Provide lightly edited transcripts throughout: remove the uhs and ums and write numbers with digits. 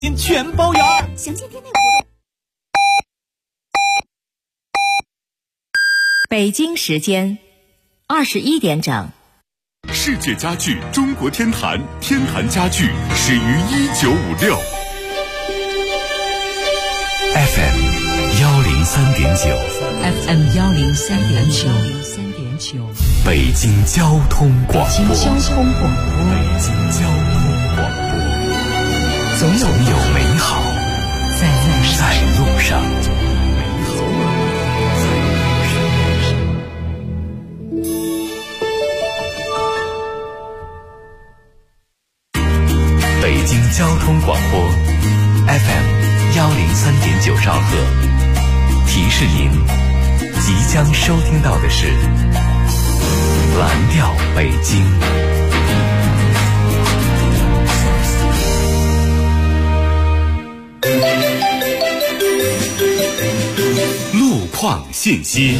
全包圆。 详情店内活动。 北京时间21点整。 世界家具中国天坛，天坛家具始于1956。FM 103.9，FM 103.9， 北京交通广播， 北京交通广播，总有美好在路上。 北京交通广播 FM 103.9兆赫，提示您即将收听到的是蓝调北京。路况信息，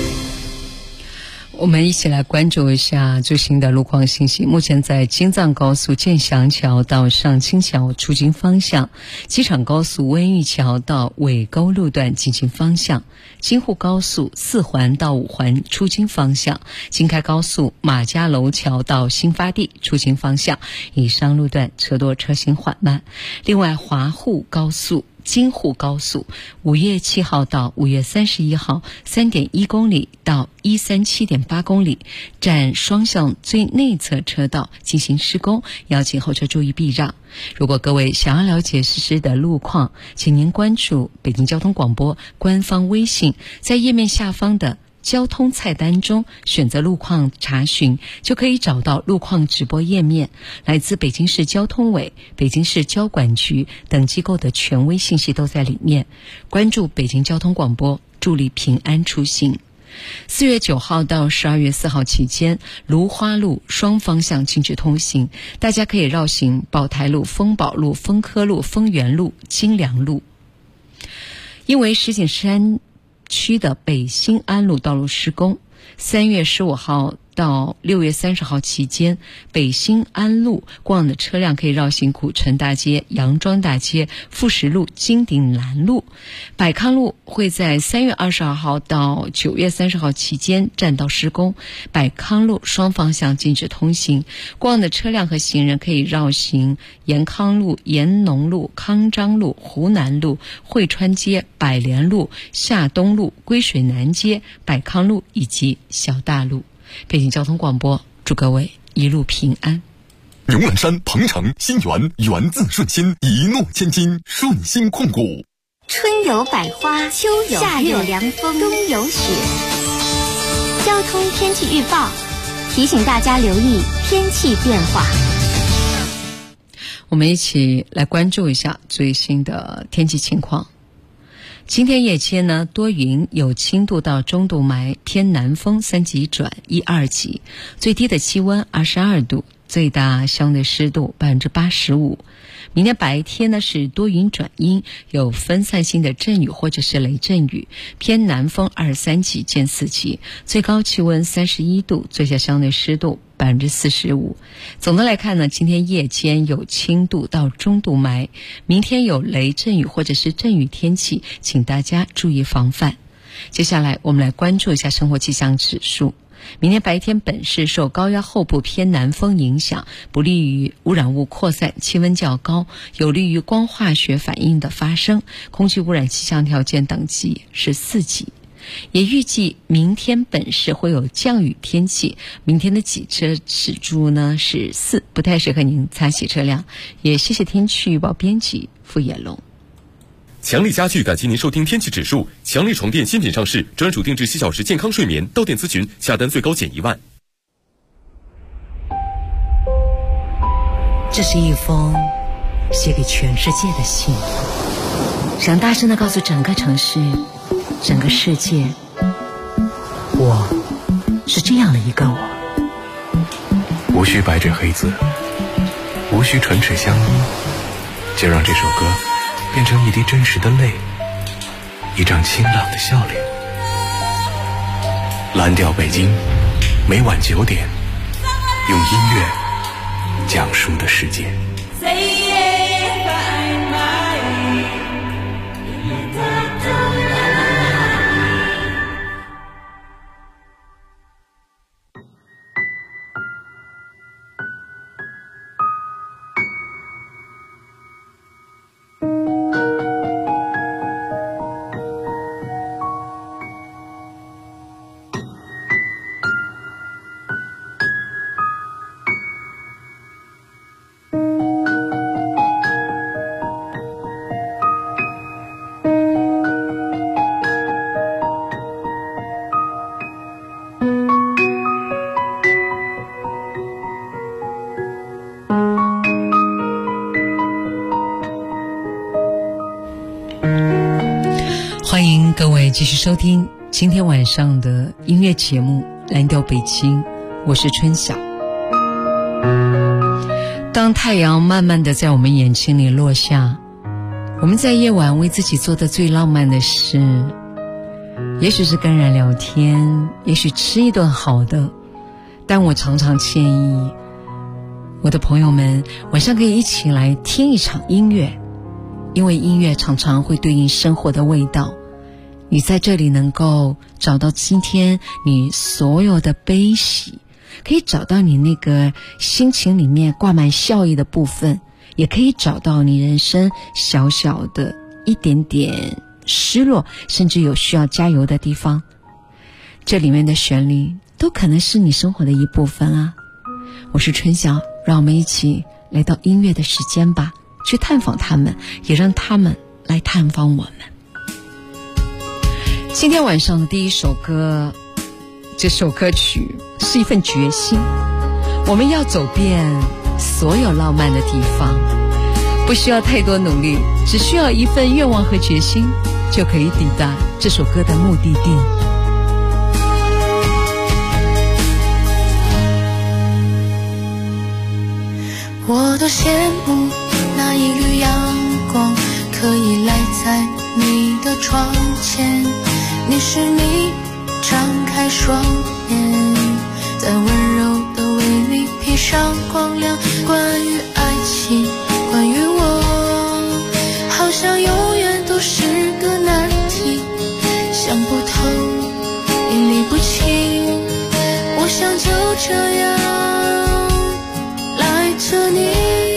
我们一起来关注一下最新的路况信息。目前在京藏高速建祥桥到上清桥出京方向，机场高速温榆桥到尾沟路段进行方向，京沪高速4环到5环出京方向，京开高速马家楼桥到新发地出京方向，以上路段车多车行缓慢。另外，华沪高速京沪高速5月7号到5月31号 3.1 公里到137.8公里，占双向最内侧车道进行施工，邀请后车注意避让。如果各位想要了解实时的路况，请您关注北京交通广播官方微信，在页面下方的交通菜单中选择路况查询，就可以找到路况直播页面。来自北京市交通委、北京市交管局等机构的权威信息都在里面。关注北京交通广播，助力平安出行。4月9号到12月4号期间，芦花路双方向禁止通行，大家可以绕行宝台路、丰宝路、丰科路、丰源路、金良路。因为石景山区的北新安路道路施工，3月15号到6月30号期间，北新安路过往的车辆可以绕行古城大街、杨庄大街、富石路、金鼎南路。百康路会在3月22号到9月30号期间占道施工，百康路双方向禁止通行，过往的车辆和行人可以绕行延康路、延农路、康章路、湖南路、汇川街、百联路、夏东路、归水南街、百康路以及小大路。北京交通广播，祝各位一路平安。 牛栏山、鹏程、新源，源自顺心，一诺千金，顺心控股。 春有百花，秋有夏有凉风，冬有雪。交通天气预报提醒大家留意天气变化。 我们一起来关注一下最新的天气情况。今天夜间呢，多云，有轻度到中度霾，偏南风3级转1、2级，最低的气温22度，最大相对湿度85%。明天白天呢是多云转阴，有分散性的阵雨或者是雷阵雨，偏南风23级见4级，最高气温31度，最小相对湿度45%。总的来看呢，今天夜间有轻度到中度霾，明天有雷阵雨或者是阵雨天气，请大家注意防范。接下来我们来关注一下生活气象指数。明天白天本市受高压后部偏南风影响，不利于污染物扩散，气温较高，有利于光化学反应的发生，空气污染气象条件等级是4级。也预计明天本市会有降雨天气，明天的挤车指数呢是4，不太适合您擦洗车辆。也谢谢天气预报编辑付野龙。 强力家具感谢您收听天气指数。强力床垫新品上市，专属定制7小时健康睡眠，到店咨询，下单最高减1万。 这是一封写给全世界的信，想大声地告诉整个城市、整个世界，我是这样的一个我。 无需白纸黑字，无需唇齿相依，就让这首歌变成一滴真实的泪，一张清朗的笑脸。蓝调北京，每晚9点，用音乐讲述的世界。 Say if I 欢迎各位继续收听今天晚上的音乐节目《蓝调北京》，我是春晓。当太阳慢慢的在我们眼睛里落下，我们在夜晚为自己做的最浪漫的事，也许是跟人聊天，也许吃一顿好的，但我常常建议我的朋友们晚上可以一起来听一场音乐，因为音乐常常会对应生活的味道。你在这里能够找到今天你所有的悲喜，可以找到你那个心情里面挂满笑意的部分，也可以找到你人生小小的一点点失落，甚至有需要加油的地方。这里面的旋律都可能是你生活的一部分啊。我是春晓，让我们一起来到音乐的时间吧，去探访他们，也让他们来探访我们。今天晚上的第一首歌，这首歌曲是一份决心，我们要走遍所有浪漫的地方，不需要太多努力，只需要一份愿望和决心，就可以抵达这首歌的目的地。 我多羡慕那一缕阳光，可以赖在你的窗前，你是你张开双眼，在温柔的为你披上光亮。关于爱情，关于我，好像永远都是个难题，想不透也理不清，我想就这样赖着你。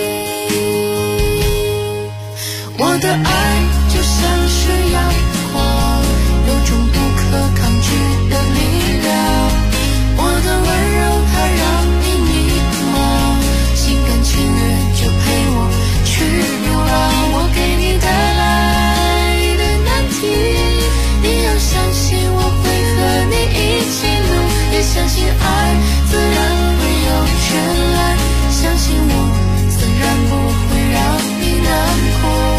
我的爱就像是阳光，有种不可抗拒的力量，我的温柔它让你迷茫，心甘情愿就陪我去流浪。我给你带来的难题，你要相信我会和你一起努，也相信爱自然会有真爱，相信我自然不会让你难过。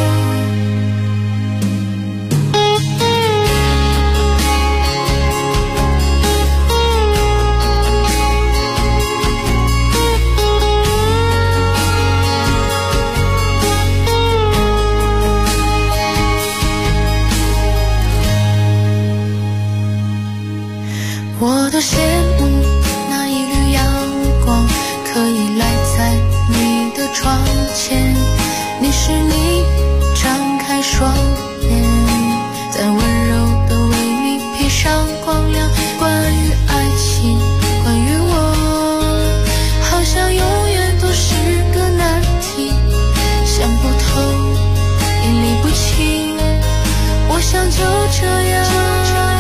我多羡慕那一缕阳光，可以赖在你的窗前，你是你张开双眼，在温柔的为你披上光亮。关于爱情，关于我，好像永远都是个难题，想不透也理不清，我想就这样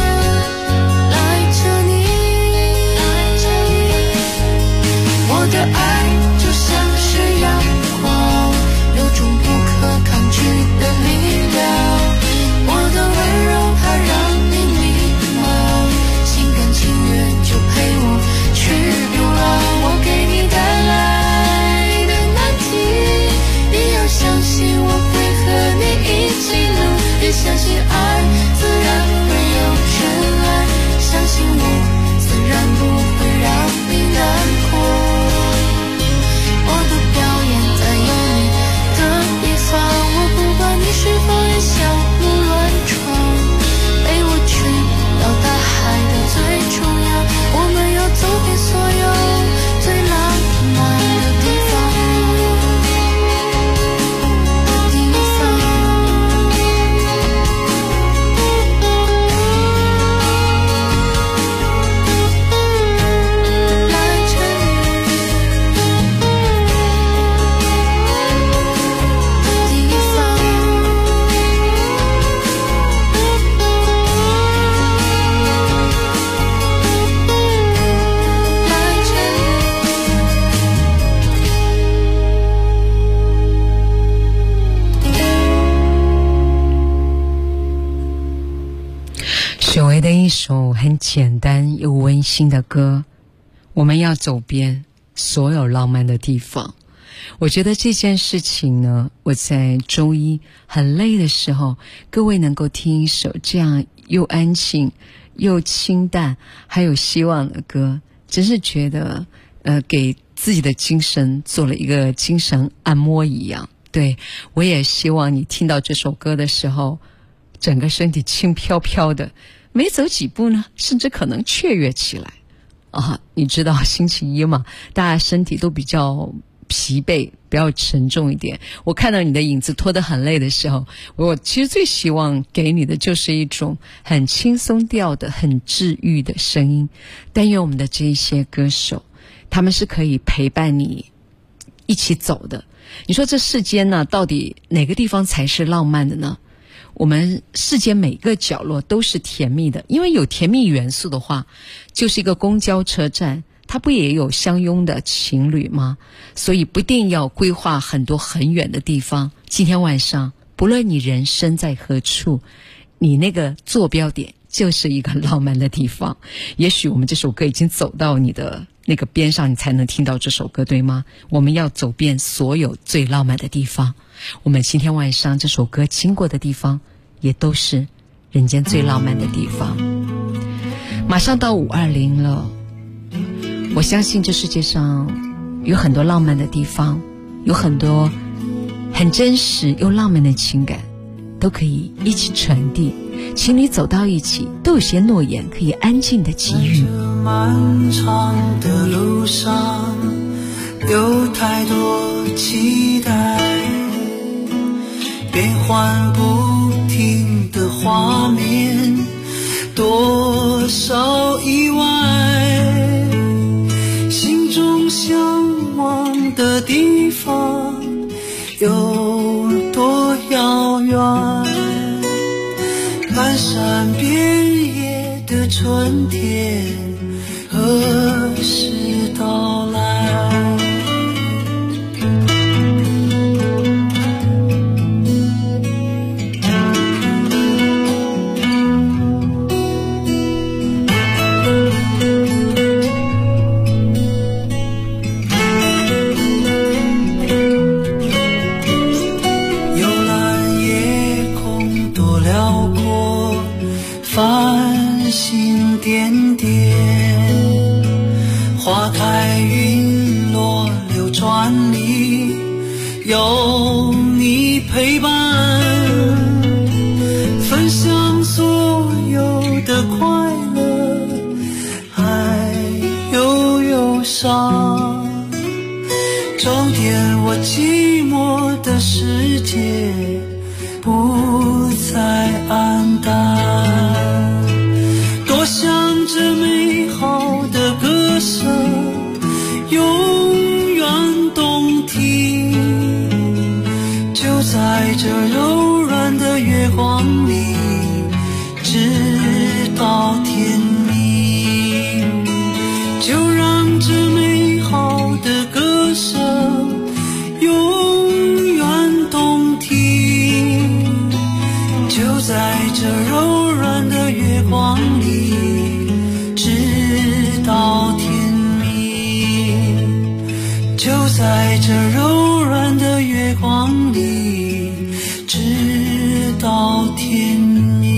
我的爱就像是阳光，有种不可抗拒的力量，我的温柔它让你迷茫，心甘情愿就陪我去流浪。我给你带来的难题，你要相信我会和你一起努，也相信爱自然会有真爱，相信我自然不会让你难过。我的表演在有你的地方，我不管你是否也小鹿乱撞，陪我去到大海的最中央，我们要走遍所有最浪漫的地方。 久违的一首很简单又温馨的歌，我们要走遍所有浪漫的地方。 我觉得这件事情呢，我在周一很累的时候，各位能够听一首这样又安静又清淡还有希望的歌，真是觉得给自己的精神做了一个精神按摩一样。对，我也希望你听到这首歌的时候，整个身体轻飘飘的，没走几步呢，甚至可能雀跃起来啊！你知道星期一嘛，大家身体都比较疲惫，比较沉重一点。我看到你的影子拖得很累的时候，我其实最希望给你的就是一种很轻松调的、很治愈的声音。但愿我们的这一些歌手，他们是可以陪伴你一起走的。你说这世间呢，到底哪个地方才是浪漫的呢？我们世间每个角落都是甜蜜的，因为有甜蜜元素的话，就是一个公交车站，它不也有相拥的情侣吗？所以不一定要规划很多很远的地方。今天晚上，不论你人身在何处，你那个坐标点就是一个浪漫的地方。也许我们这首歌已经走到你的那个边上，你才能听到这首歌，对吗？我们要走遍所有最浪漫的地方。我们今天晚上这首歌经过的地方，也都是人间最浪漫的地方。马上到520了，我相信这世界上有很多浪漫的地方，有很多很真实又浪漫的情感，都可以一起传递。情侣走到一起，都有些诺言可以安静的给予。 漫长的路上，有太多期待，变幻不停的画面，多少意外，心中向往的地方有多遥远，漫山遍野的春天何时到来？繁星点点，花开云落流转里，有你陪伴，分享所有的快乐，还有忧伤，装点我寂寞的世界，不再黯淡，多想这美好的歌声永远动听，就在这柔软的月光里，直到天明，就让这美好的歌声永远动听，就在这柔软的月光里，直到天明，就在这柔软的月光里，直到天明。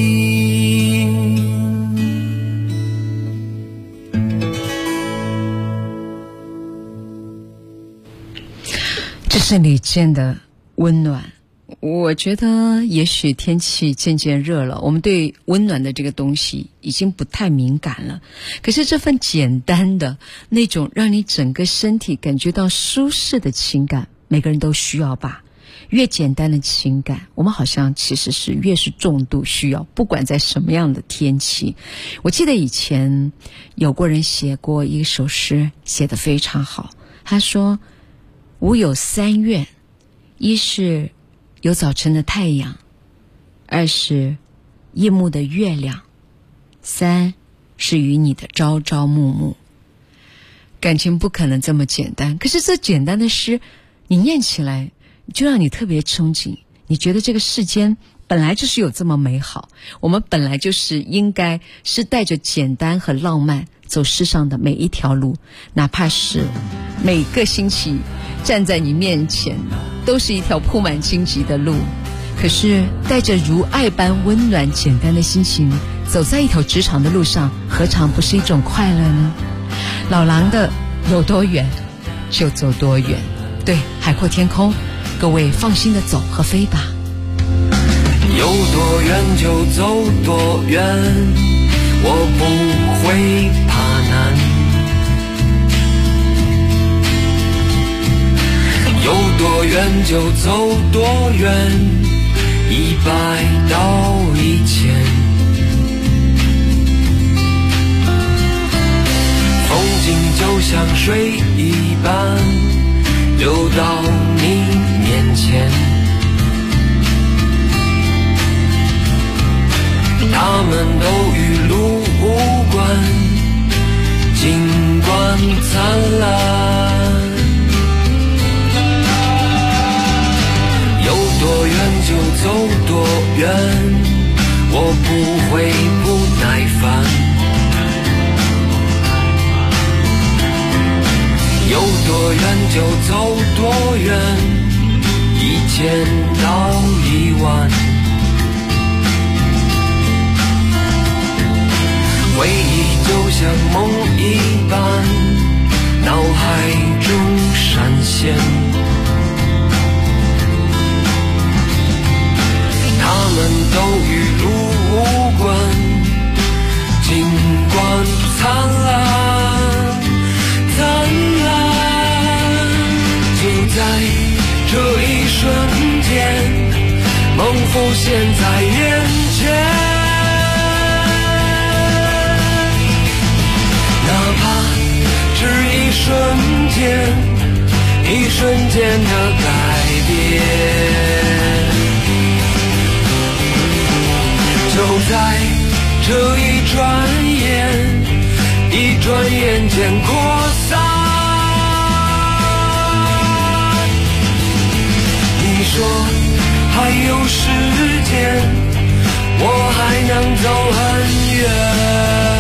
这是李健的温暖。我觉得也许天气渐渐热了，我们对温暖的这个东西已经不太敏感了，可是这份简单的那种让你整个身体感觉到舒适的情感，每个人都需要吧。越简单的情感，我们好像其实是越是重度需要，不管在什么样的天气。我记得以前有过人写过一首诗，写得非常好，他说吾有3愿，一是有早晨的太阳，二是夜幕的月亮，三是与你的朝朝暮暮。感情不可能这么简单，可是这简单的诗你念起来就让你特别憧憬，你觉得这个世间本来就是有这么美好，我们本来就是应该是带着简单和浪漫走世上的每一条路，哪怕是每个星期站在你面前都是一条铺满荆棘的路，可是带着如爱般温暖简单的心情走在一条职场的路上，何尝不是一种快乐呢？老狼的有多远就走多远，对，海阔天空，各位放心的走和飞吧。 有多远就走多远，我不会怕难。有多远就走多远，100到1000。风景就像水一般流到你面前，他们都与路无关，尽管灿烂。有多远就走多远，我不会不耐烦。有多远就走多远，1000到10000。回忆就像梦一般，脑海中闪现。他们都与路无关，尽管灿烂，灿烂。就在这一瞬间，梦浮现在眼前。哪怕只一瞬间，一瞬间的改变。就在这一转眼，一转眼间扩散。你说还有时间，我还能走很远。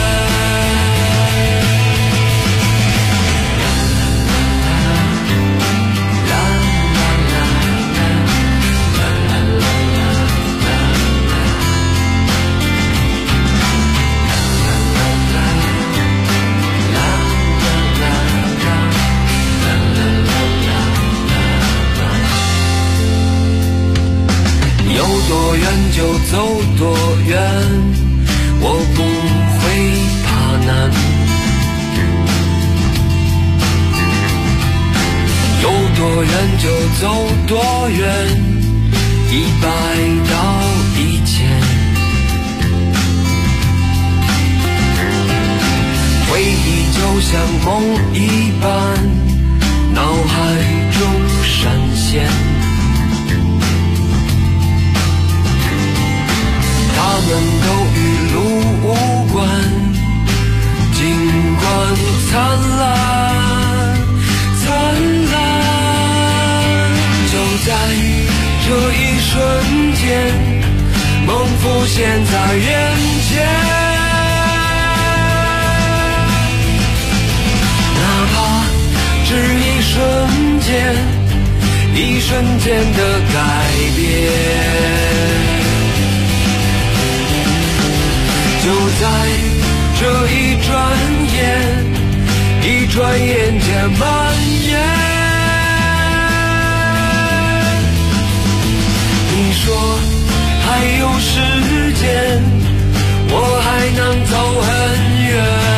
有多远就走多远，我不会怕难。有多远就走多远，100到1000。回忆就像梦一般，脑海中闪现。他们都与路无关，尽管灿烂，灿烂。就在这一瞬间，梦浮现在眼前。哪怕只一瞬间，一瞬间的改变。就在这一转眼，一转眼间蔓延。你说还有时间，我还能走很远。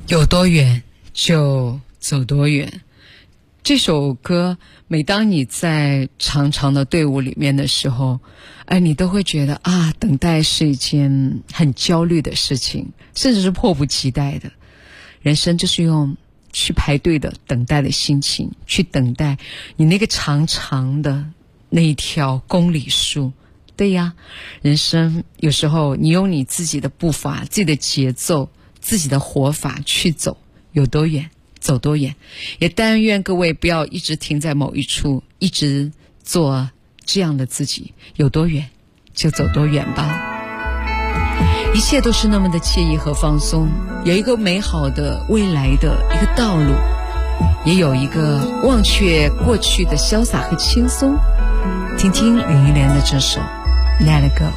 有多远就走多远。这首歌每当你在长长的队伍里面的时候，你都会觉得啊，等待是一件很焦虑的事情，甚至是迫不及待的。人生就是用去排队的等待的心情，去等待你那个长长的那一条公里数。对呀，人生有时候你用你自己的步伐、自己的节奏、自己的活法去走，有多远走多远。也但愿各位不要一直停在某一处，一直做这样的自己，有多远就走多远吧。一切都是那么的惬意和放松，有一个美好的未来的一个道路，也有一个忘却过去的潇洒和轻松。听听林忆莲的这首 Let It Go。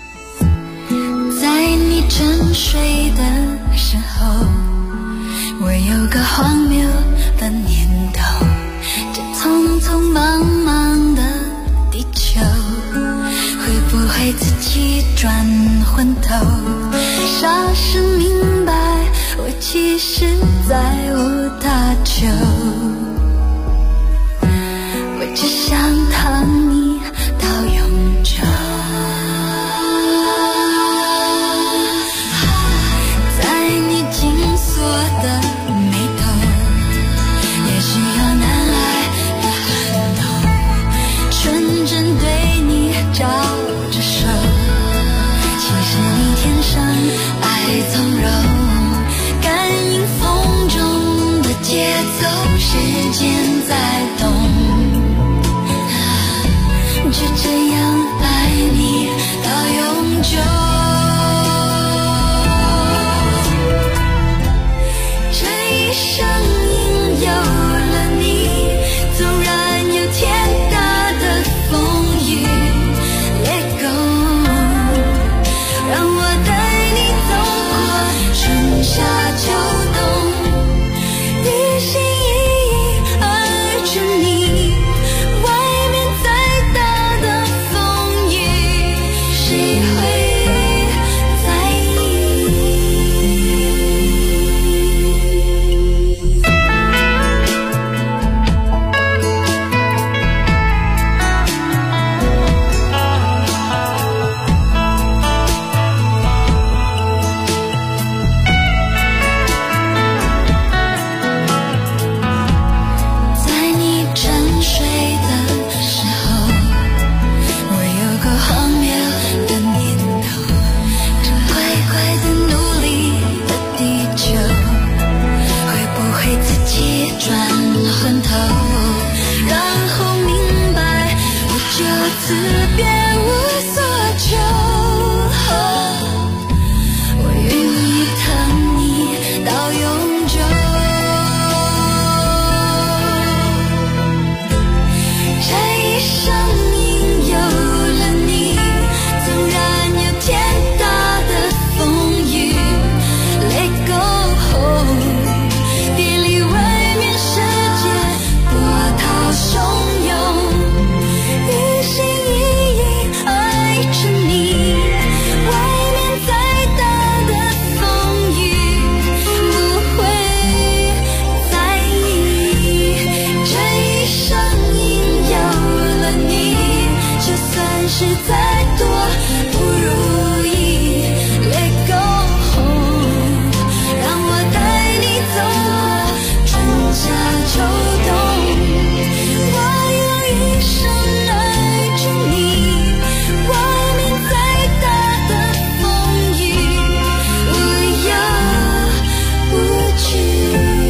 在你沉睡的时候，我有个荒谬的念头，这匆匆忙忙的地球会不会自己转昏头？霎时明白，我其实再无他求，我只想躺你到永久。在你紧锁的眉头，也许有难挨的寒冬，纯真对你招着手，其实你天生爱从容，感应风中的节奏，时间在动，就这样爱你到永久。这一生因有了你，纵然有天大的风雨 Let go， 让我带你走过春夏秋冬，一心一意爱着你，外面再大的风雨，谁会在意？在你沉睡的时候，我有个荒谬的念头，这乖乖的努力的地球会不会自己转昏头？然后明白，我就此别无所求。我愿意疼你到永久。这一生因有了你，纵然有天大的风雨 Let go， 别离外面世界波涛汹涌，一心一意爱着你，外面再大的风雨不会在意。这一生因有了你，就算是再多不如意 Let go， 让我带你走过春夏秋冬，我用一生爱着你，外面再大的风雨无忧无惧。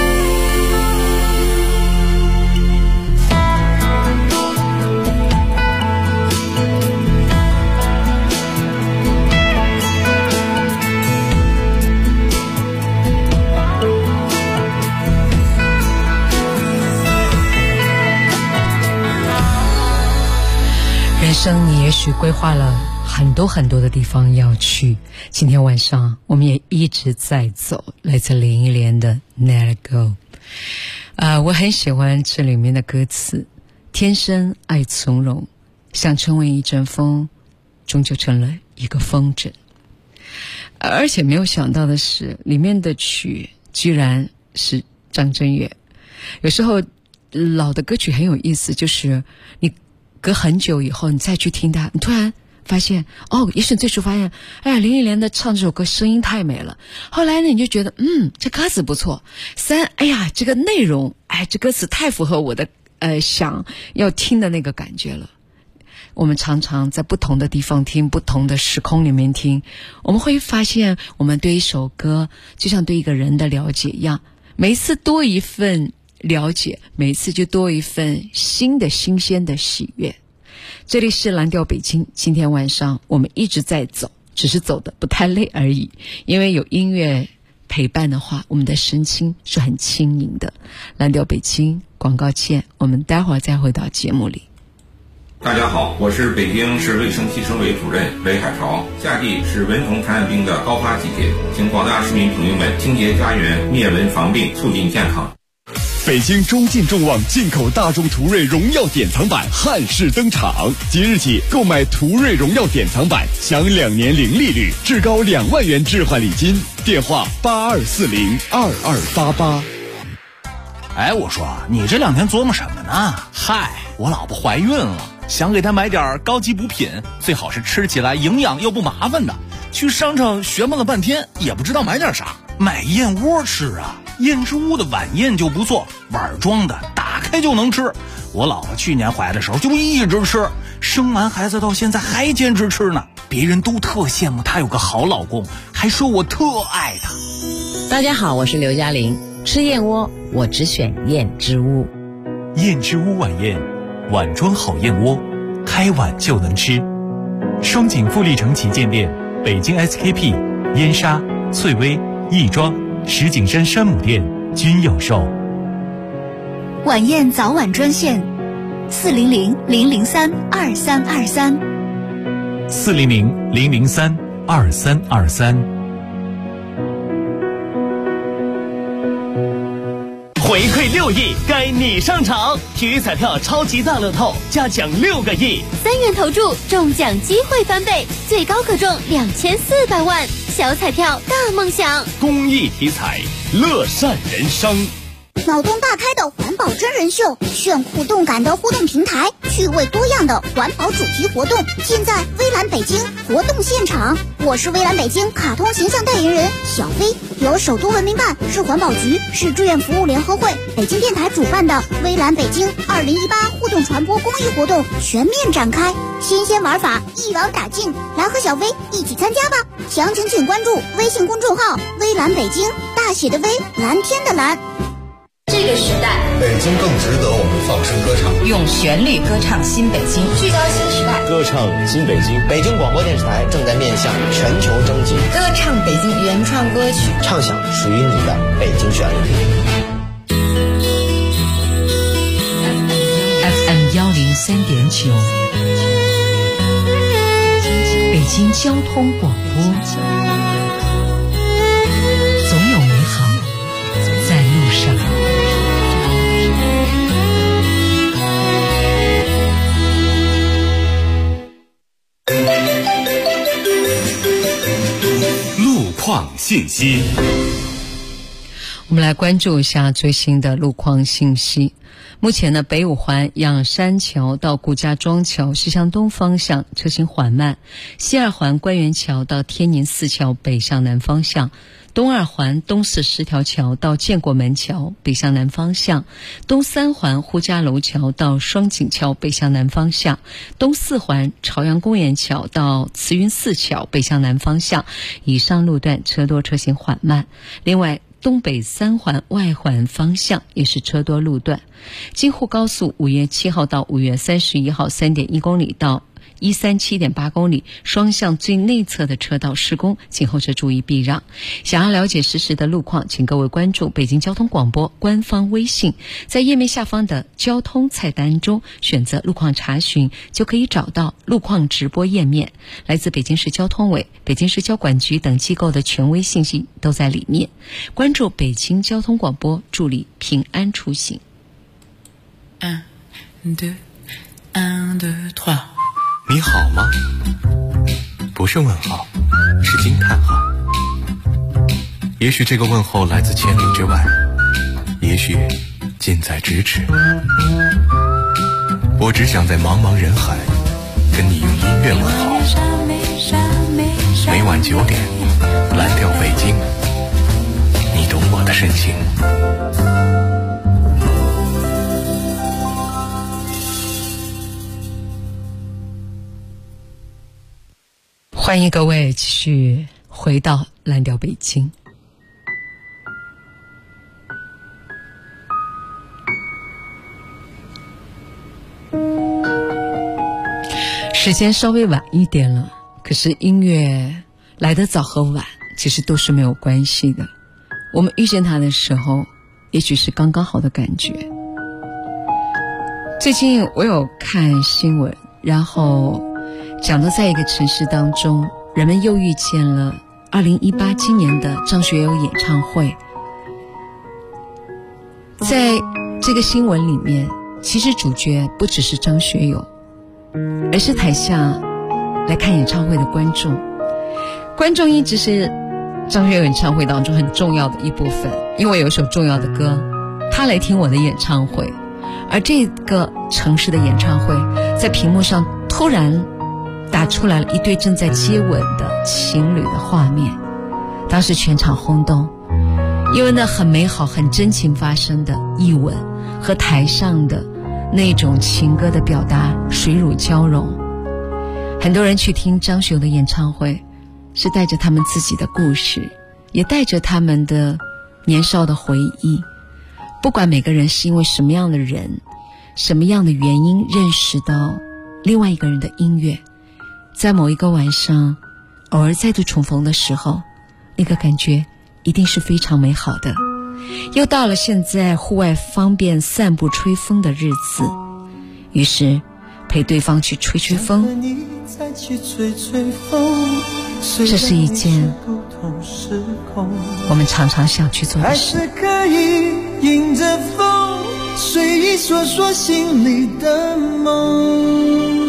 人生你也许规划了很多很多的地方要去，今天晚上我们也一直在走，来自林忆莲的 Let It Go。我很喜欢这里面的歌词，天生爱从容，想成为一阵风，终究成了一个风筝。而且没有想到的是，里面的曲居然是张震岳。有时候老的歌曲很有意思，就是你隔很久以后你再去听它，你突然发现也许最初发现哎呀林忆莲的唱这首歌声音太美了，后来呢你就觉得这歌词不错，哎呀这个内容这歌词太符合我的想要听的那个感觉了。我们常常在不同的地方听，不同的时空里面听，我们会发现我们对一首歌就像对一个人的了解一样，每一次多一份了解，每一次就多一份新鲜的喜悦。这里是蓝调北京，今天晚上我们一直在走，只是走得不太累而已，因为有音乐陪伴的话，我们的身心是很轻盈的。蓝调北京广告见，我们待会儿再回到节目里。 大家好，我是北京市卫生计生委主任韦海潮。夏季是蚊虫传染病的高发季节，请广大市民朋友们清洁家园，灭蚊防病，促进健康。 北京中进众望进口大众途锐荣耀典藏版汉式登场，即日起购买途锐荣耀典藏版享2年零利率，至高2万元置换礼金。电话82402288。 哎，我说你这2天琢磨什么呢？嗨，我老婆怀孕了，想给她买点高级补品，最好是吃起来营养又不麻烦的。去商场学摸了半天，也不知道买点啥。买燕窝吃啊，燕之屋的晚宴就不错，碗装的，打开就能吃。我老婆去年怀的时候就一直吃，生完孩子到现在还坚持吃呢。别人都特羡慕她有个好老公，还说我特爱她。 大家好，我是刘嘉玲。吃燕窝我只选燕之屋。 燕之屋晚宴，碗装好燕窝，开碗就能吃。双井富力城旗舰店、北京 SKP、燕莎、翠微、亦庄、石景山山姆店均有售。 晚宴早晚专线400-003-2323 400-003-2323。 回馈6亿，该你上场！体育彩票超级大乐透，加奖6个亿 ，3元投注，中奖机会翻倍，最高可中2400万。小彩票大梦想， 公益体彩，乐善人生。 脑洞大开的环保真人秀，炫酷动感的互动平台，趣味多样的环保主题活动，现在微蓝北京活动现场。我是微蓝北京卡通形象代言人小飞，由首都文明办、市环保局、市志愿服务联合会、北京电台主办的微蓝北京2018互动传播公益活动全面展开，新鲜玩法一网打尽，来和小飞一起参加吧！详情请关注微信公众号微蓝北京，大写的微，蓝天的蓝。 这个时代， 北京更值得我们放声歌唱， 用旋律歌唱新北京，聚焦新时代， 歌唱新北京。北京广播电视台正在面向全球征集， 歌唱北京原创歌曲， 唱响属于你的北京旋律。 FM 103.9，北京交通广播，总有美好在路上。 路况信息， 我们来关注一下最新的路况信息。目前呢，北五环仰山桥到顾家庄桥是向东方向车行缓慢，西二环官园桥到天宁寺桥北向南方向，东二环东四十条桥到建国门桥北向南方向，东三环呼家楼桥到双井桥北向南方向，东四环朝阳公园桥到慈云寺桥北向南方向，以上路段车多车行缓慢。另外东北三环外环方向也是车多路段，京沪高速5月7号到5月31号 3.1 公里到137.8公里，双向最内侧的车道施工，请后车注意避让。想要了解实时的路况，请各位关注北京交通广播官方微信，在页面下方的交通菜单中选择路况查询，就可以找到路况直播页面。来自北京市交通委、北京市交管局等机构的权威信息都在里面。关注北京交通广播，助力平安出行。 1 2 1 2 3。 你好吗？不是问号，是惊叹号。 也许这个问候来自千里之外，也许近在咫尺。我只想在茫茫人海跟你用音乐问好。每晚9点，蓝调北京，你懂我的深情。 欢迎各位继续回到蓝调北京。时间稍微晚一点了，可是音乐来得早和晚其实都是没有关系的。我们遇见它的时候，也许是刚刚好的感觉。最近我有看新闻，然后讲到在一个城市当中，人们又遇见了2018今年的张学友演唱会。在这个新闻里面，其实主角不只是张学友，而是台下来看演唱会的观众。观众一直是张学友演唱会当中很重要的一部分，因为有一首重要的歌，他来听我的演唱会。而这个城市的演唱会，在屏幕上突然打出来了一对正在接吻的情侣的画面，当时全场轰动，因为那很美好很真情发生的一吻和台上的那种情歌的表达水乳交融。很多人去听张学友的演唱会，是带着他们自己的故事，也带着他们的年少的回忆。不管每个人是因为什么样的人，什么样的原因认识到另外一个人的音乐，在某一个晚上偶尔再度重逢的时候，那个感觉一定是非常美好的。又到了现在户外方便散步吹风的日子，于是陪对方去吹吹风，这是一件我们常常想去做的事。 还是可以迎着风，随意说说心里的梦。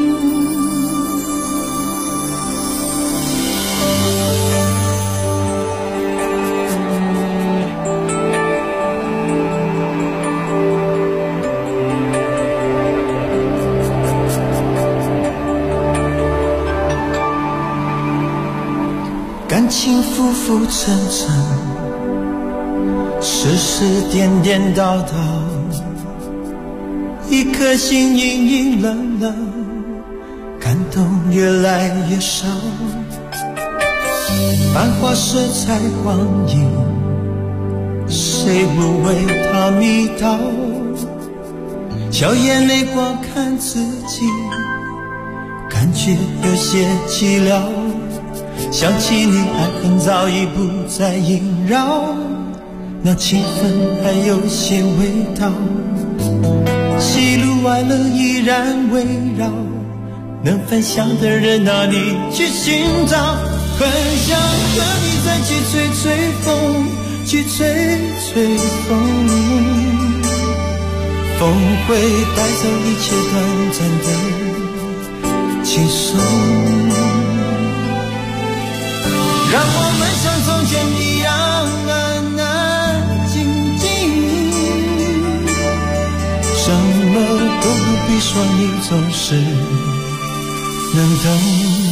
感情浮浮沉沉，世事颠颠倒倒，一颗心隐隐冷冷，感动越来越少。繁华色彩光影，谁不为它迷倒？笑眼泪光看自己，感觉有些寂寥。想起你，爱恨早已不再萦绕，那气氛还有些味道，喜怒哀乐依然围绕，能分享的人哪里去寻找？很想和你再去吹吹风，去吹吹风，风会带走一切短暂的轻松，让我们像从前一样安安静静，什么都不必说，你总是能懂。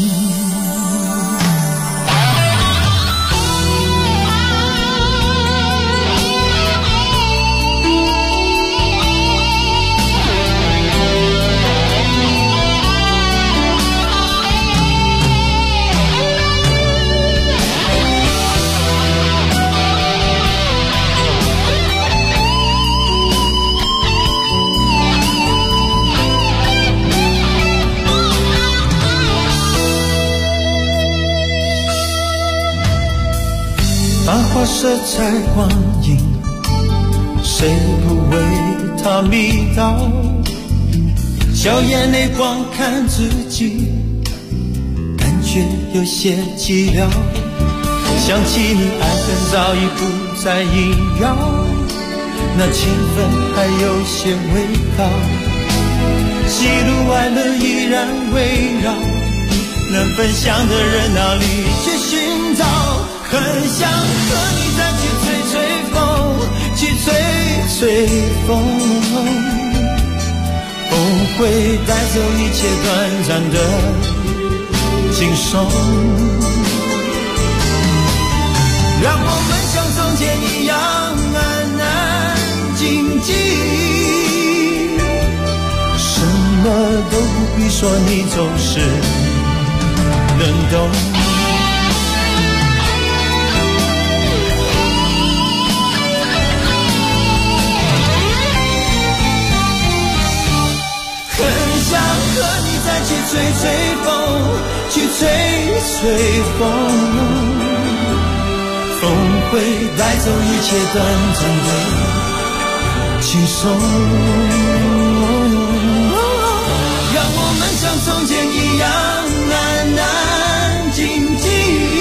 繁华色彩光影，谁不为它迷倒？笑眼泪光看自己，感觉有些寂寥。想起你，爱恨早已不再萦绕，那情分还有些味道，喜怒哀乐依然围绕，能分享的人哪里去寻找？ 很想和你再去吹吹风，去吹吹风，风会带走一切短暂的轻松，让我们像从前一样安安静静，什么都不必说，你总是能懂。很想和你再去吹吹风，去吹吹风，风会带走一切短暂的轻松，让我们像从前一样安安静静，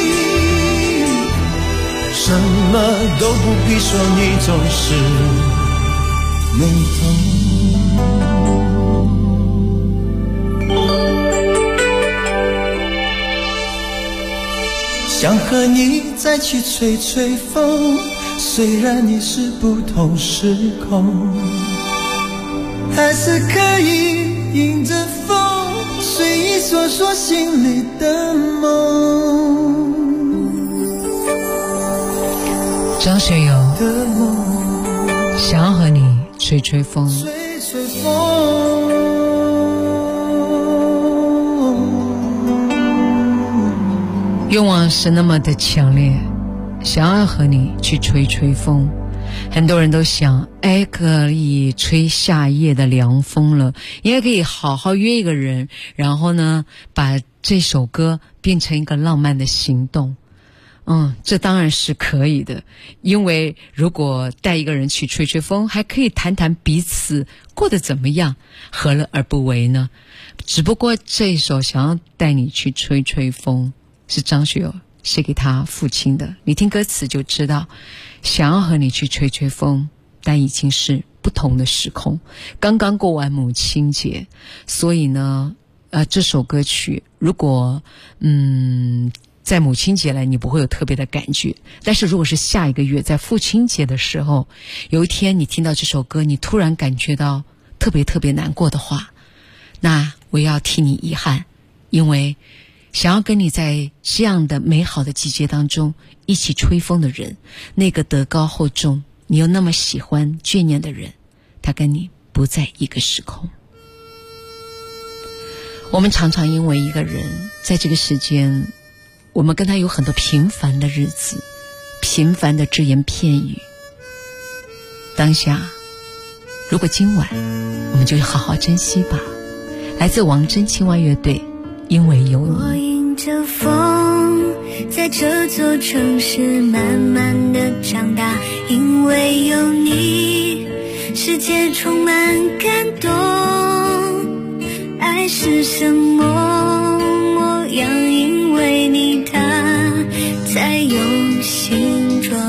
什么都不必说，你总是能懂。想和你再去吹吹风，虽然你是不同时空，还是可以迎着风，随意说说心里的梦。 张学友想要和你吹吹风， 吹吹风， 愿望是那么的强烈，想要和你去吹吹风。很多人都想，可以吹夏夜的凉风了，也可以好好约一个人，然后呢，把这首歌变成一个浪漫的行动。这当然是可以的，因为如果带一个人去吹吹风，还可以谈谈彼此过得怎么样，何乐而不为呢？只不过这一首想要带你去吹吹风是张学友写给他父亲的，你听歌词就知道，想要和你去吹吹风，但已经是不同的时空。刚刚过完母亲节，所以呢，这首歌曲如果在母亲节来你不会有特别的感觉，但是如果是下一个月在父亲节的时候，有一天你听到这首歌，你突然感觉到特别特别难过的话，那我也要替你遗憾，因为想要跟你在这样的美好的季节当中一起吹风的人，那个德高厚重你又那么喜欢眷念的人，他跟你不在一个时空。我们常常因为一个人在这个时间，我们跟他有很多平凡的日子，平凡的只言片语。当下如果今晚我们就好好珍惜吧。来自王真青蛙乐队，因为有你。 我迎着风，在这座城市慢慢的长大，因为有你，世界充满感动。爱是什么模样？因为你它才有形状。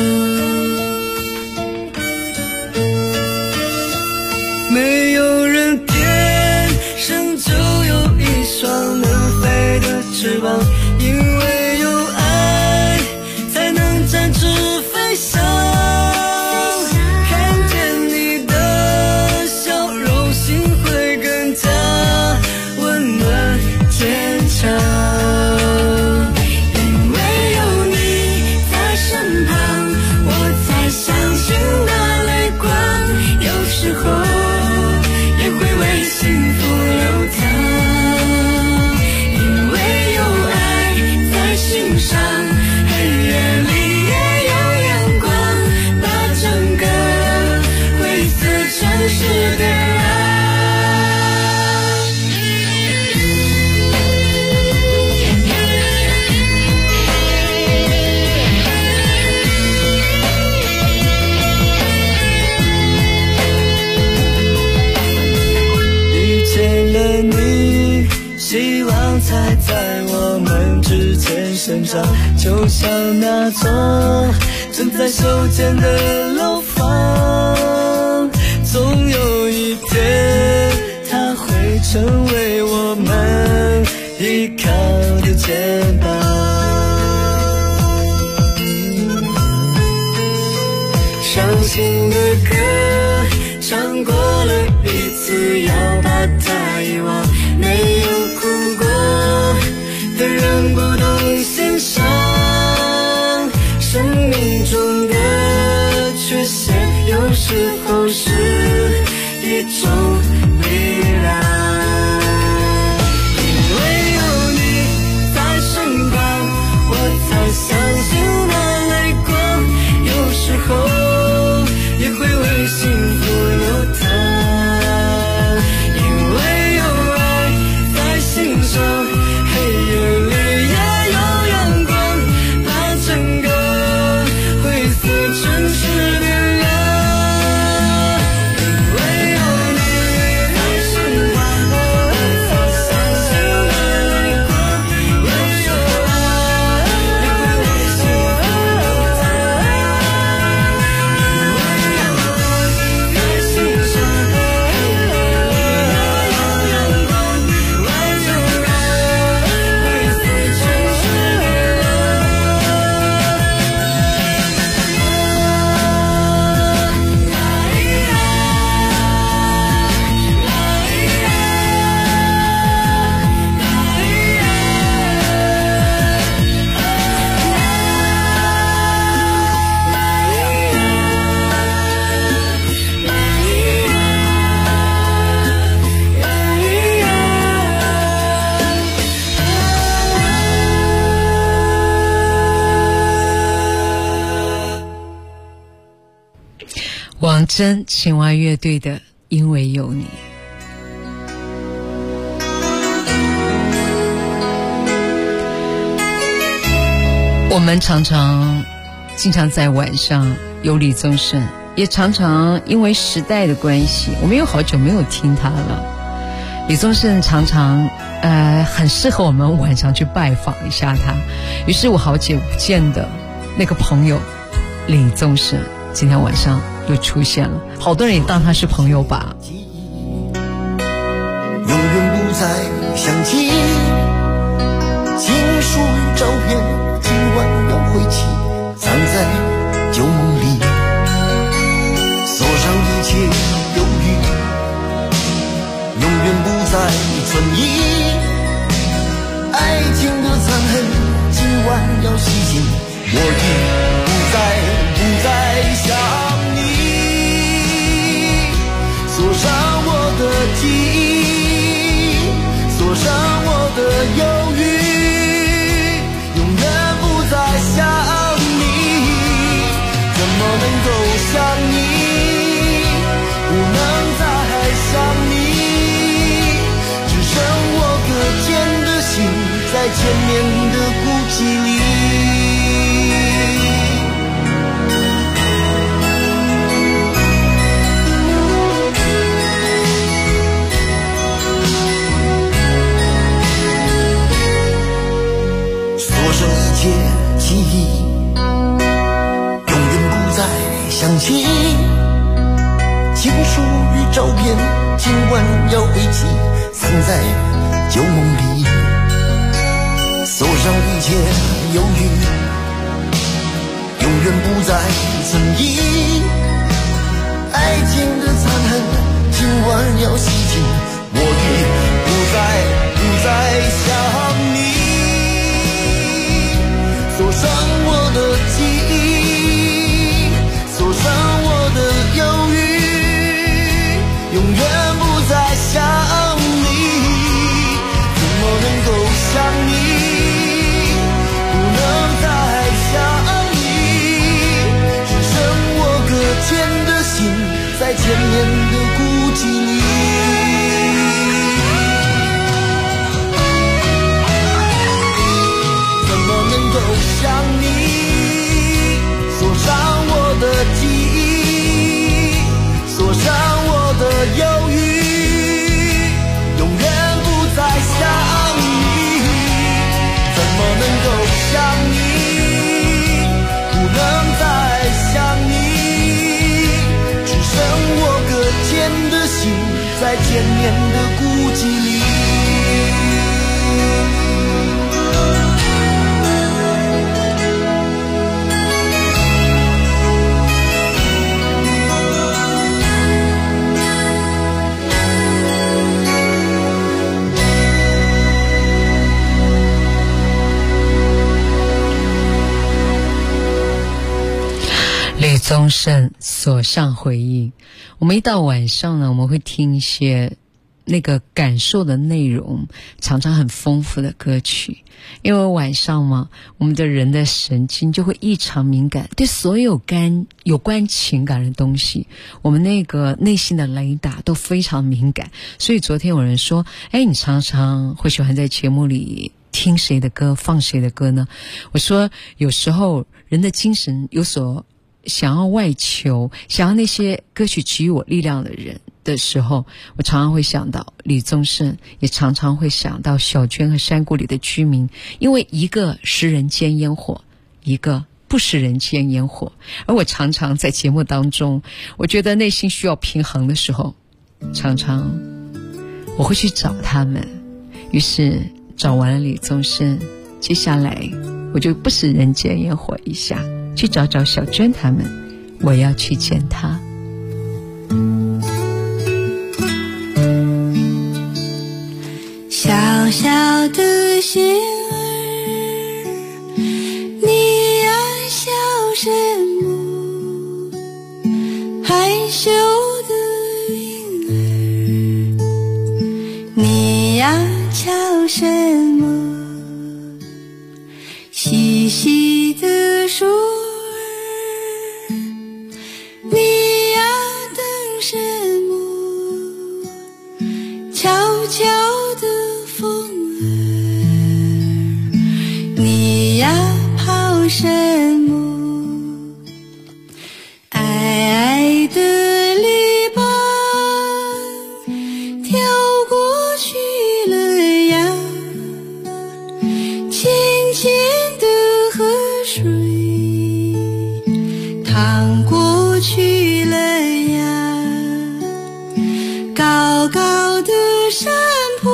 没有人天生就有一双能飞的翅膀，因为有爱才能展翅飞翔。看见你的笑容，心会更加温暖坚强。因为有你在身旁，我才相信那泪光有时候也会为幸福流淌。因为有爱在心上，黑夜里也有阳光，把整个灰色城市点亮。遇见了你，希望才在我们之间生长，就像那种正在修建的楼房，总有一天它会成为我们依靠的肩膀。 次要把它遗忘。没有哭过的人不懂欣赏，生命中的缺陷有时候是一种力量。因为有你在身旁，我才相信那泪光有时候也会为幸福流淌。因为有爱在心上，黑夜里也有阳光，把整个灰色城市点亮。因为有你在身旁，我才相信那泪光，唯有爱也会为幸福流淌。因为有爱在心上，黑夜里也有阳光，把整个灰色城市点王铮青蛙乐队的《因为有你》。我们经常在晚上有李宗盛，也常常因为时代的关系，我们有好久没有听他了。李宗盛常常很适合我们晚上去拜访一下他，于是我好久不见的那个朋友李宗盛今天晚上又出现了，好多人也当他是朋友吧。 永远不再想起情书与照片，今晚要回起，藏在旧梦里，锁上一切犹豫，永远不再存疑，爱情的残痕今晚要洗净，我已不再想你，锁上我的记忆，锁上我的忧郁，永远不再想你，怎么能够想你，不能再想你，只剩我搁浅的心在千年的孤寂里。记忆永远不再想起情书与照片，今晚要回起，藏在旧梦里，锁上一切犹豫，永远不再存疑，爱情的残痕今晚要洗净，我已不再想你，锁上我的记忆，锁上我的忧郁，永远不再想你，怎么能够想你，不能再想你，只剩我搁浅的心在千年的孤寂里。想你，锁上我的记忆，锁上我的忧郁，永远不再想你，怎么能够想你，不能再想你，只剩我搁浅的心在千年的孤寂里。 宗盛锁上回忆。我们一到晚上呢，我们会听一些那个感受的内容常常很丰富的歌曲，因为晚上嘛，我们的人的神经就会异常敏感，对所有有关情感的东西，我们那个内心的雷达都非常敏感。所以昨天有人说，你常常会喜欢在节目里听谁的歌，放谁的歌呢？我说有时候人的精神有所想要外求，想要那些歌曲给予我力量的人的时候，我常常会想到李宗盛，也常常会想到小娟和山谷里的居民，因为一个食人间烟火，一个不食人间烟火。而我常常在节目当中，我觉得内心需要平衡的时候，常常我会去找他们，于是找完了李宗盛，接下来我就不食人间烟火一下，去找找小娟他们，我要去见他。 小小的心儿，你呀笑什么？害羞的云儿，你呀瞧什么？细细的树儿，你呀等什么？悄悄的风儿，你呀跑什么？爱爱的篱笆跳过去了呀，浅浅的河水淌过去了呀，高高的山坡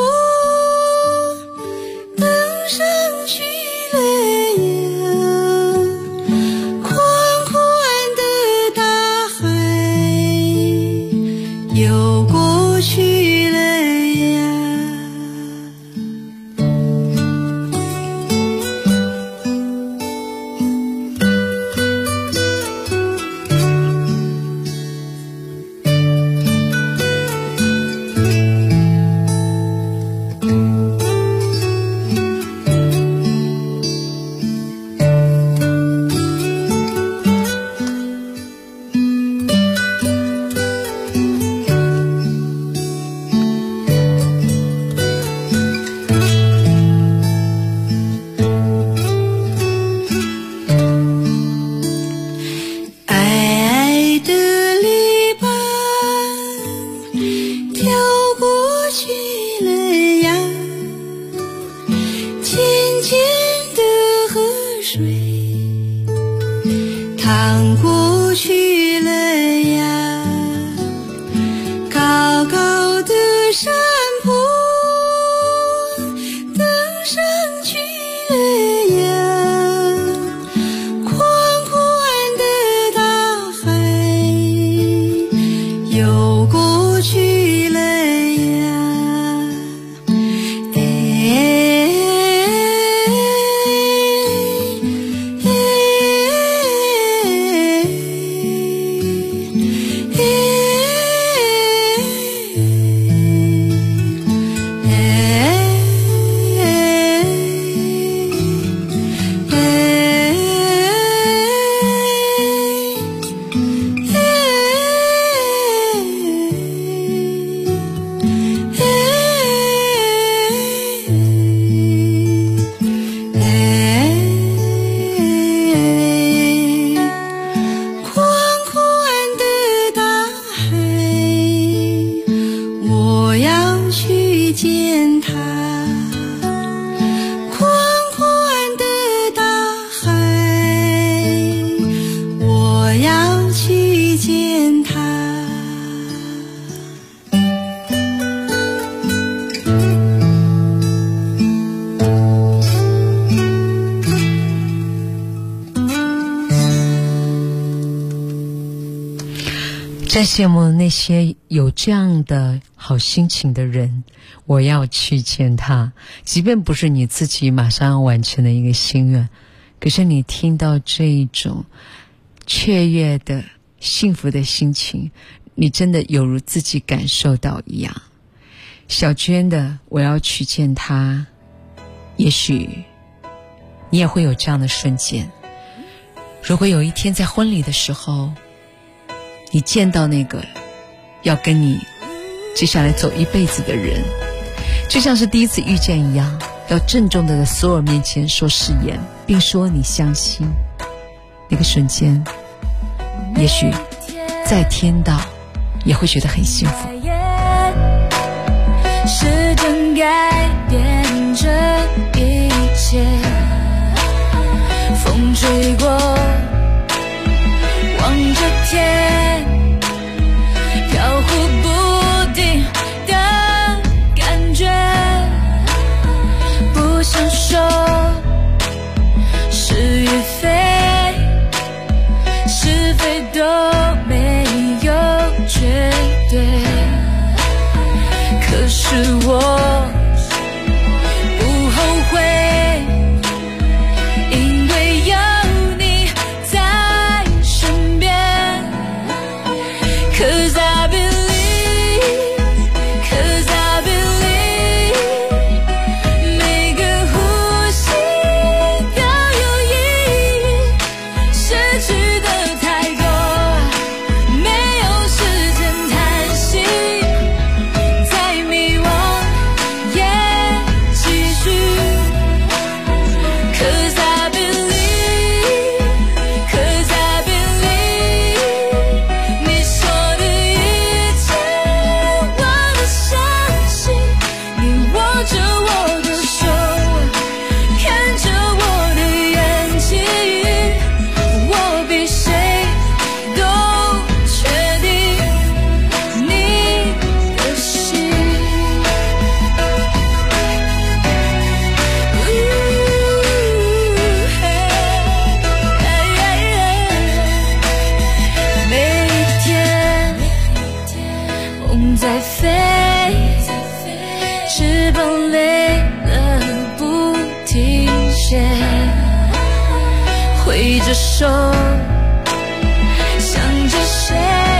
登上去了呀，宽宽的大海游过去了呀。淌过去了呀，高高的山坡登上去了呀，宽宽的大海游过去了呀， 真羡慕那些有这样的好心情的人，我要去见他。即便不是你自己马上要完成的一个心愿，可是你听到这一种雀跃的幸福的心情，你真的有如自己感受到一样。小娟的我要去见他，也许你也会有这样的瞬间。如果有一天在婚礼的时候，你见到那个要跟你接下来走一辈子的人，就像是第一次遇见一样，要郑重的在所有面前说誓言，并说你相信。那个瞬间，也许在天道也会觉得很幸福。 时间改变这一切，风吹过，望着天，飘忽不定的感觉，不想说是与非，是非都没有绝对，可是我不后悔，因为有你在身边。 Cause I believe, cause I believe， 每个呼吸都有意义，失去的太多，没有时间叹息，再迷惘也继续。Cause I believe, cause I believe， 你说的一切我都相信，你握着我的手，看着我的眼睛，我比谁都确定你的心。每一天梦在飞，翅膀累了不停歇，挥着手想着谁，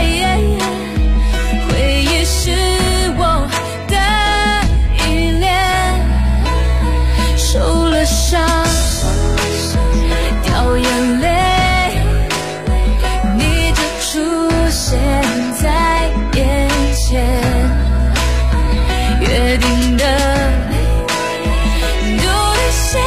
回忆是我的依恋，受了伤掉眼泪，你就出现在眼前，约定的都兑现，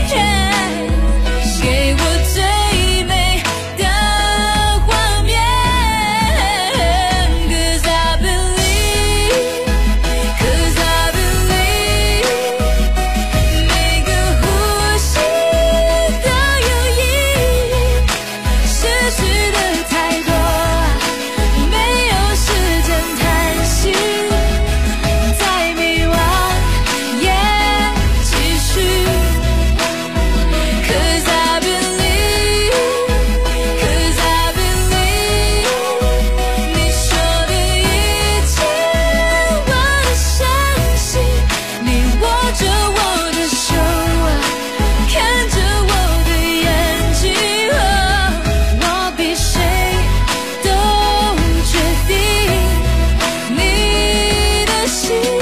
给我最美的画面。Cause I believe, cause I believe， 每个呼吸都有意义，失去的太多，没有时间叹息，再迷惘也继续。Cause I believe, cause I believe， 你说的一切我都相信，你握着我的手，看着我的眼睛，我比谁都决定你的心。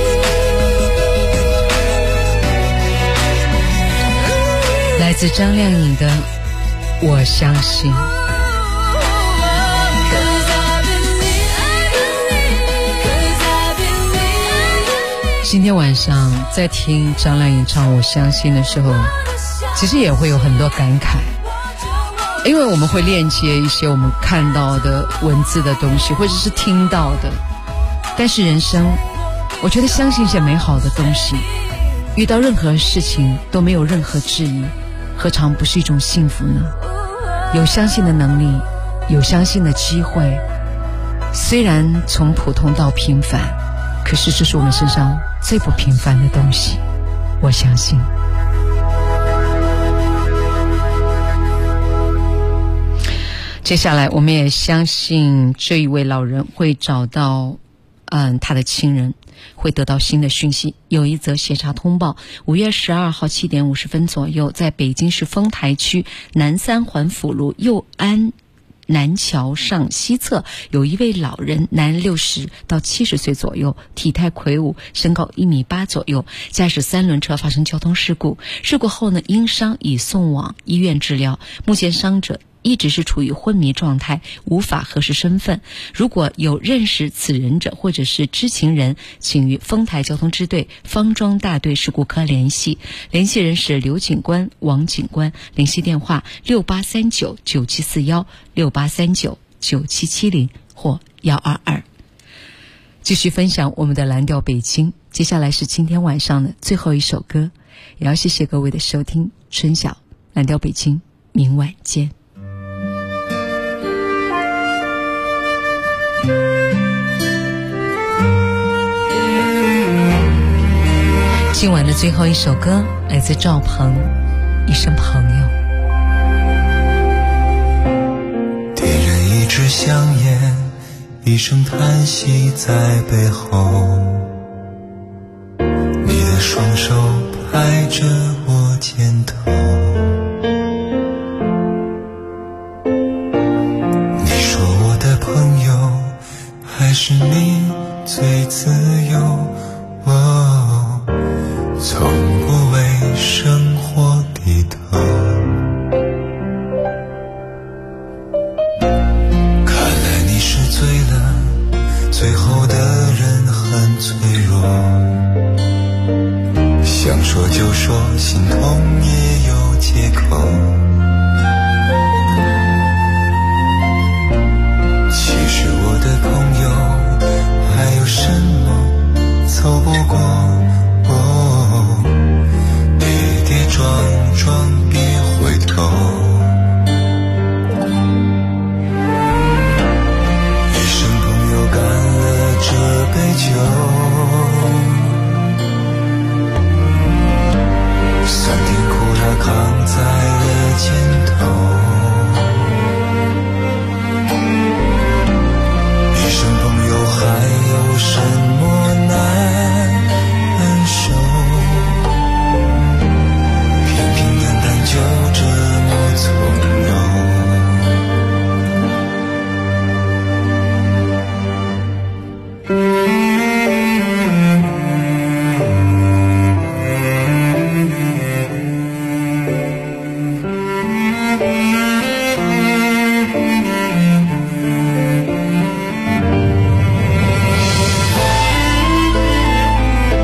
来自张靓颖的《我相信》。今天晚上在听张靓颖唱《我相信》的时候，其实也会有很多感慨，因为我们会链接一些我们看到的文字的东西，或者是听到的。但是人生，我觉得相信一些美好的东西，遇到任何事情都没有任何质疑，何尝不是一种幸福呢？有相信的能力，有相信的机会，虽然从普通到平凡，可是这是我们身上最不平凡的东西，我相信。接下来我们也相信这一位老人会找到他的亲人， 会得到新的讯息。有一则协查通报，5月12号7点50分左右，在北京市丰台区南三环辅路右安南桥上西侧，有一位老人，男60到70岁左右，体态魁梧，身高1.8米左右，驾驶3轮车发生交通事故。事故后呢，因伤已送往医院治疗。目前伤者一直是处于昏迷状态，无法核实身份。如果有认识此人者或者是知情人，请与丰台交通支队方庄大队事故科联系，联系人是刘警官、王警官，联系电话68399741、68399770或122。继续分享我们的蓝调北京，接下来是今天晚上的最后一首歌，也要谢谢各位的收听。春晓，蓝调北京，明晚见。今晚的最后一首歌来自赵鹏，一生朋友。 点燃一支香烟，一声叹息在背后，你的双手拍着我肩头，你说我的朋友还是你最自由，从不为生活低头。看来你是醉了，最后的人很脆弱，想说就说，心痛也有借口。